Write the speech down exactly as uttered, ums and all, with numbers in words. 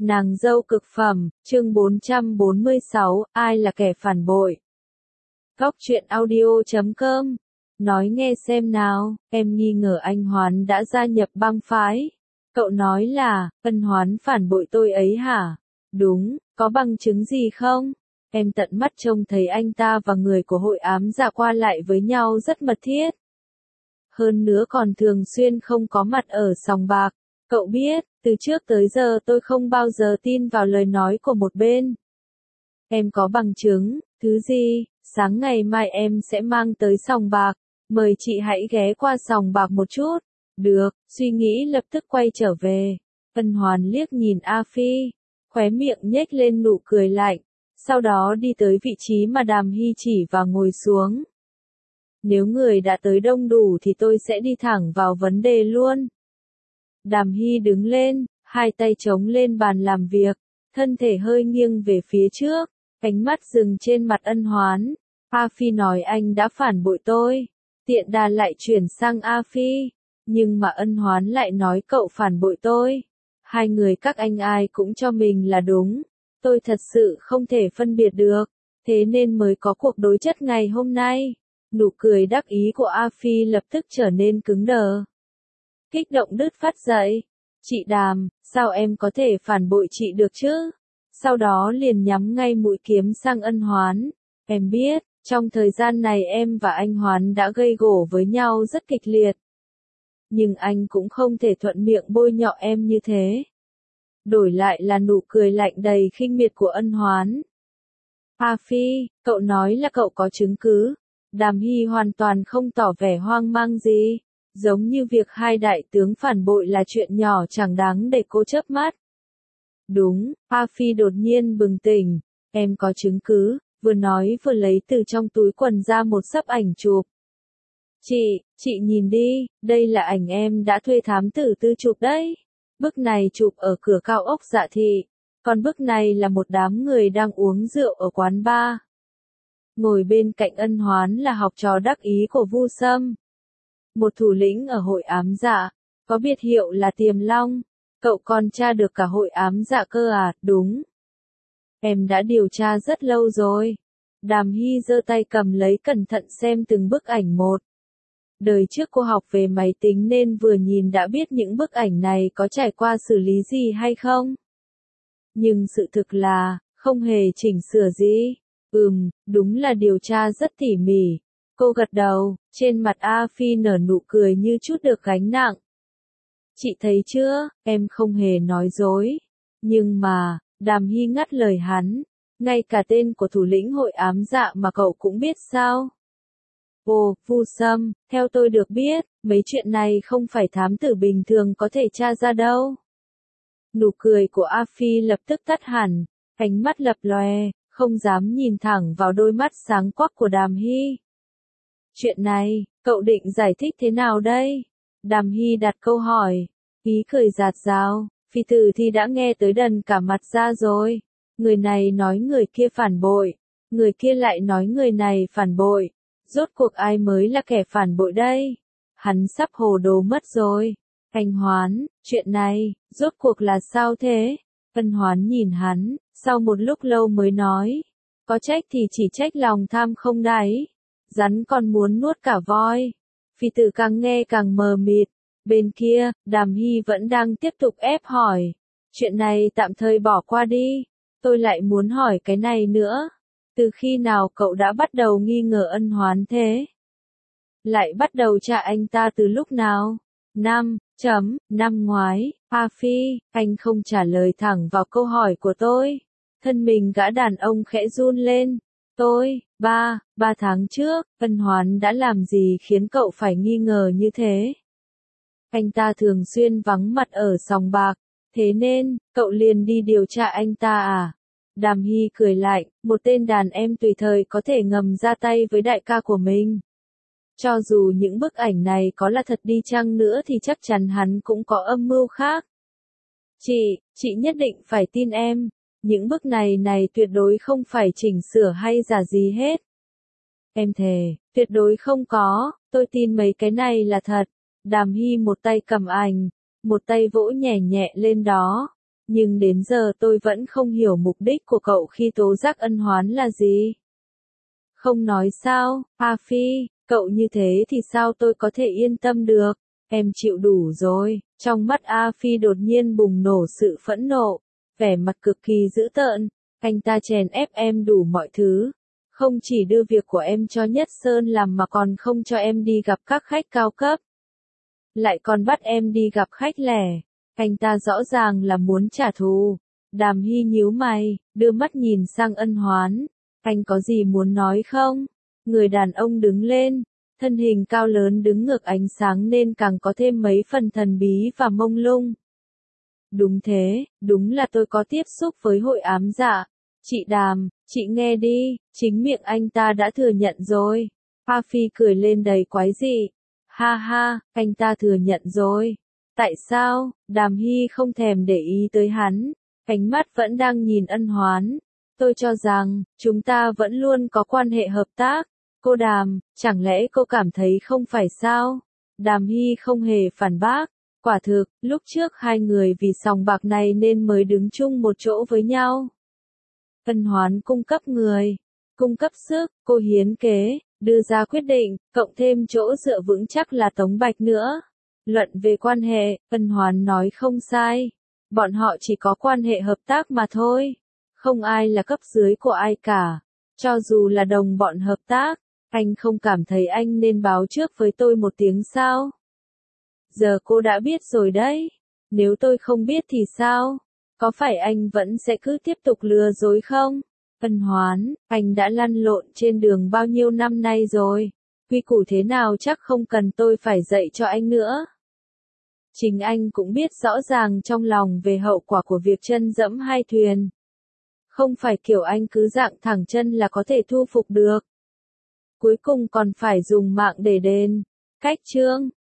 Nàng dâu cực phẩm, chương bốn trăm bốn mươi sáu, ai là kẻ phản bội? Góc truyện audio chấm com. Nói nghe xem nào, em nghi ngờ anh Hoán đã gia nhập băng phái. Cậu nói là, Ân Hoán phản bội tôi ấy hả? Đúng, có bằng chứng gì không? Em tận mắt trông thấy anh ta và người của hội ám dạ qua lại với nhau rất mật thiết. Hơn nữa còn thường xuyên không có mặt ở sòng bạc. Cậu biết, từ trước tới giờ tôi không bao giờ tin vào lời nói của một bên. Em có bằng chứng, thứ gì? Sáng ngày mai em sẽ mang tới sòng bạc. Mời chị hãy ghé qua sòng bạc một chút. Được, suy nghĩ lập tức quay trở về. Ân Hoán liếc nhìn A Phi, khóe miệng nhếch lên nụ cười lạnh. Sau đó đi tới vị trí mà Đàm Hy chỉ và ngồi xuống. Nếu người đã tới đông đủ thì tôi sẽ đi thẳng vào vấn đề luôn. Đàm Hy đứng lên, hai tay chống lên bàn làm việc, thân thể hơi nghiêng về phía trước, ánh mắt dừng trên mặt Ân Hoán. A Phi nói anh đã phản bội tôi. Tiện đà lại chuyển sang A Phi. Nhưng mà Ân Hoán lại nói cậu phản bội tôi. Hai người các anh ai cũng cho mình là đúng. Tôi thật sự không thể phân biệt được. Thế nên mới có cuộc đối chất ngày hôm nay. Nụ cười đắc ý của A Phi lập tức trở nên cứng đờ. Kích động đứt phát dậy. Chị Đàm, sao em có thể phản bội chị được chứ? Sau đó liền nhắm ngay mũi kiếm sang Ân Hoán. Em biết, trong thời gian này em và anh Hoán đã gây gổ với nhau rất kịch liệt. Nhưng anh cũng không thể thuận miệng bôi nhọ em như thế. Đổi lại là nụ cười lạnh đầy khinh miệt của Ân Hoán. A Phi, cậu nói là cậu có chứng cứ. Đàm Hy hoàn toàn không tỏ vẻ hoang mang gì. Giống như việc hai đại tướng phản bội là chuyện nhỏ chẳng đáng để cô chớp mắt. Đúng, A Phi đột nhiên bừng tỉnh. Em có chứng cứ, vừa nói vừa lấy từ trong túi quần ra một xấp ảnh chụp. Chị, chị nhìn đi, đây là ảnh em đã thuê thám tử tư chụp đấy. Bức này chụp ở cửa cao ốc Dạ Thị. Còn bức này là một đám người đang uống rượu ở quán bar. Ngồi bên cạnh Ân Hoán là học trò đắc ý của Vu Sâm. Một thủ lĩnh ở hội ám dạ, có biệt hiệu là Tiềm Long. Cậu còn tra được cả hội ám dạ cơ à? Đúng. Em đã điều tra rất lâu rồi. Đàm Hy giơ tay cầm lấy cẩn thận xem từng bức ảnh một. Đời trước cô học về máy tính nên vừa nhìn đã biết những bức ảnh này có trải qua xử lý gì hay không. Nhưng sự thực là, không hề chỉnh sửa gì. Ừm, đúng là điều tra rất tỉ mỉ. Cô gật đầu, trên mặt A Phi nở nụ cười như chút được gánh nặng. Chị thấy chưa, em không hề nói dối. Nhưng mà, Đàm Hy ngắt lời hắn, ngay cả tên của thủ lĩnh hội ám dạ mà cậu cũng biết sao? Ồ, Vu Sâm, theo tôi được biết, mấy chuyện này không phải thám tử bình thường có thể tra ra đâu. Nụ cười của A Phi lập tức tắt hẳn, ánh mắt lập lòe, không dám nhìn thẳng vào đôi mắt sáng quắc của Đàm Hy. Chuyện này, cậu định giải thích thế nào đây? Đàm Hy đặt câu hỏi, ý cười giạt rào, Phi tử thì đã nghe tới đần cả mặt ra rồi. Người này nói người kia phản bội, người kia lại nói người này phản bội. Rốt cuộc ai mới là kẻ phản bội đây? Hắn sắp hồ đồ mất rồi. Anh Hoán, chuyện này, rốt cuộc là sao thế? Ân Hoán nhìn hắn, sau một lúc lâu mới nói. Có trách thì chỉ trách lòng tham không đáy. Rắn còn muốn nuốt cả voi. Phi tử càng nghe càng mờ mịt. Bên kia, Đàm Hy vẫn đang tiếp tục ép hỏi. Chuyện này tạm thời bỏ qua đi. Tôi lại muốn hỏi cái này nữa. Từ khi nào cậu đã bắt đầu nghi ngờ Ân Hoán thế? Lại bắt đầu tra anh ta từ lúc nào? Năm, chấm, năm ngoái. A Phi, anh không trả lời thẳng vào câu hỏi của tôi. Thân mình gã đàn ông khẽ run lên. Tôi, ba, ba tháng trước, Ân Hoán đã làm gì khiến cậu phải nghi ngờ như thế? Anh ta thường xuyên vắng mặt ở sòng bạc, thế nên, cậu liền đi điều tra anh ta à? Đàm Hy cười lạnh, một tên đàn em tùy thời có thể ngầm ra tay với đại ca của mình. Cho dù những bức ảnh này có là thật đi chăng nữa thì chắc chắn hắn cũng có âm mưu khác. Chị, chị nhất định phải tin em. Những bức này này tuyệt đối không phải chỉnh sửa hay giả gì hết. Em thề, tuyệt đối không có, tôi tin mấy cái này là thật. Đàm Hy một tay cầm ảnh, một tay vỗ nhẹ nhẹ lên đó. Nhưng đến giờ tôi vẫn không hiểu mục đích của cậu khi tố giác Ân Hoán là gì. Không nói sao, A Phi, cậu như thế thì sao tôi có thể yên tâm được, em chịu đủ rồi. Trong mắt A Phi đột nhiên bùng nổ sự phẫn nộ, vẻ mặt cực kỳ dữ tợn, anh ta chèn ép em đủ mọi thứ. Không chỉ đưa việc của em cho Nhất Sơn làm mà còn không cho em đi gặp các khách cao cấp. Lại còn bắt em đi gặp khách lẻ. Anh ta rõ ràng là muốn trả thù. Đàm Hy nhíu mày, đưa mắt nhìn sang Ân Hoán. Anh có gì muốn nói không? Người đàn ông đứng lên, thân hình cao lớn đứng ngược ánh sáng nên càng có thêm mấy phần thần bí và mông lung. Đúng thế, đúng là tôi có tiếp xúc với hội ám dạ. Chị Đàm, chị nghe đi, chính miệng anh ta đã thừa nhận rồi. A Phi cười lên đầy quái dị. Ha ha, anh ta thừa nhận rồi. Tại sao? Đàm Hy không thèm để ý tới hắn, ánh mắt vẫn đang nhìn Ân Hoán. Tôi cho rằng, chúng ta vẫn luôn có quan hệ hợp tác. Cô Đàm, chẳng lẽ cô cảm thấy không phải sao? Đàm Hy không hề phản bác. Quả thực, lúc trước hai người vì sòng bạc này nên mới đứng chung một chỗ với nhau. Ân Hoán cung cấp người, cung cấp sức, cô hiến kế, đưa ra quyết định, cộng thêm chỗ dựa vững chắc là Tống Bạch nữa. Luận về quan hệ, Ân Hoán nói không sai. Bọn họ chỉ có quan hệ hợp tác mà thôi. Không ai là cấp dưới của ai cả. Cho dù là đồng bọn hợp tác, anh không cảm thấy anh nên báo trước với tôi một tiếng sao? Giờ cô đã biết rồi đấy. Nếu tôi không biết thì sao? Có phải anh vẫn sẽ cứ tiếp tục lừa dối không? Ân Hoán, anh đã lăn lộn trên đường bao nhiêu năm nay rồi. Quy củ thế nào chắc không cần tôi phải dạy cho anh nữa. Chính anh cũng biết rõ ràng trong lòng về hậu quả của việc chân dẫm hai thuyền. Không phải kiểu anh cứ dạng thẳng chân là có thể thu phục được. Cuối cùng còn phải dùng mạng để đền. Cách chương